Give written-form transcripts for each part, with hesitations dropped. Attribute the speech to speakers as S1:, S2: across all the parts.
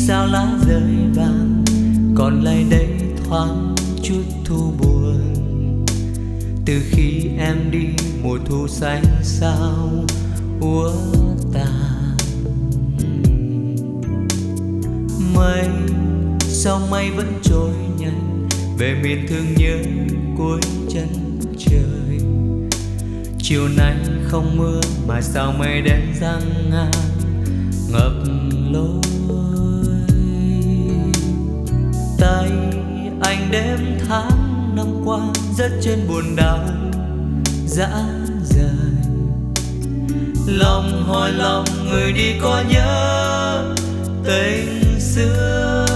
S1: sao lá rơi vàng, còn lại đây thoáng chút thu buồn. Từ khi em đi mùa thu xanh sao úa tàn. Mây sao mây vẫn trôi nhanh về miền thương nhớ cuối chân trời. Chiều nay không mưa mà sao mây đen giăng ngang ngập lối. Tay anh đêm tháng năm qua rất trên buồn đau dã rời. Lòng hỏi lòng người đi có nhớ tình xưa.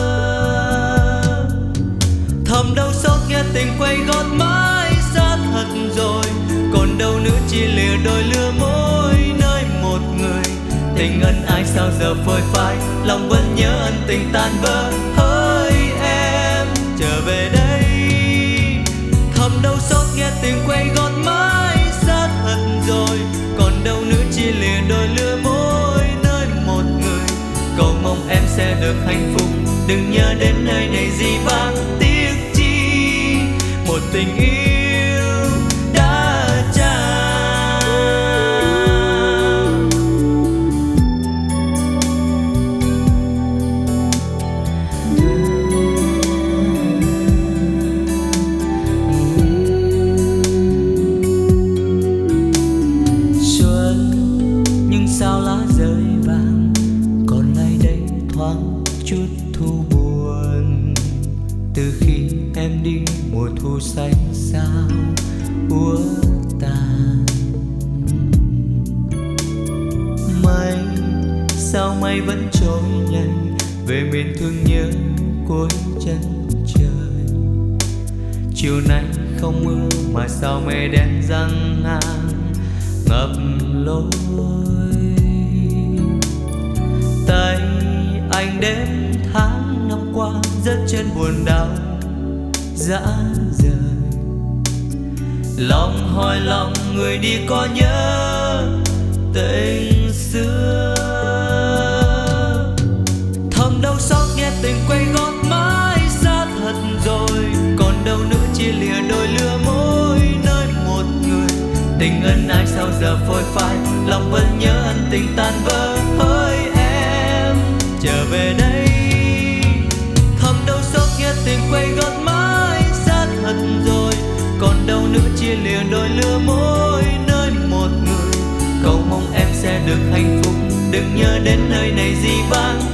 S1: Thầm đau xót nghe tình quay gót mãi xa thật rồi, còn đâu nữa chỉ lìa đôi lứa môi nơi một người. Tình ân ai sao giờ phôi phai, lòng vẫn nhớ ân tình tan vỡ. Hỡi em trở về đây. Thầm đau xót nghe tình quay gót mãi xa thật rồi, còn đâu nữa chỉ lìa đôi lứa môi nơi một người. Cầu mong em sẽ được hạnh phúc, đừng nhớ đến nơi này gì vang tiếc chi một tình yêu đã trao. Xuân nhưng sao lá rơi vàng, còn lại đây thoáng chút thu buồn. Từ khi em đi mùa thu xanh sao úa tàn. Mây sao mây vẫn trôi nhanh về miền thương nhớ cuối chân trời. Chiều nay không mưa mà sao mây đen giăng ngang ngập lối. Tay anh đêm tháng năm qua rất trên buồn đau dã rời. Lòng hỏi lòng người đi có nhớ tình xưa. Thầm đau xót nghe tình quay gót mãi xa thật rồi, còn đâu nữa chỉ lìa đôi lứa môi nơi một người. Tình ân ai sao giờ phôi phai, lòng vẫn nhớ ân tình tan vỡ. Hỡi em trở về đây. Thầm đau xót nghe tình quay gót mãi xa thật rồi, còn đâu nữa chỉ lìa đôi lứa môi nơi một người. Cầu mong em sẽ được hạnh phúc, đừng nhớ đến nơi này gì vang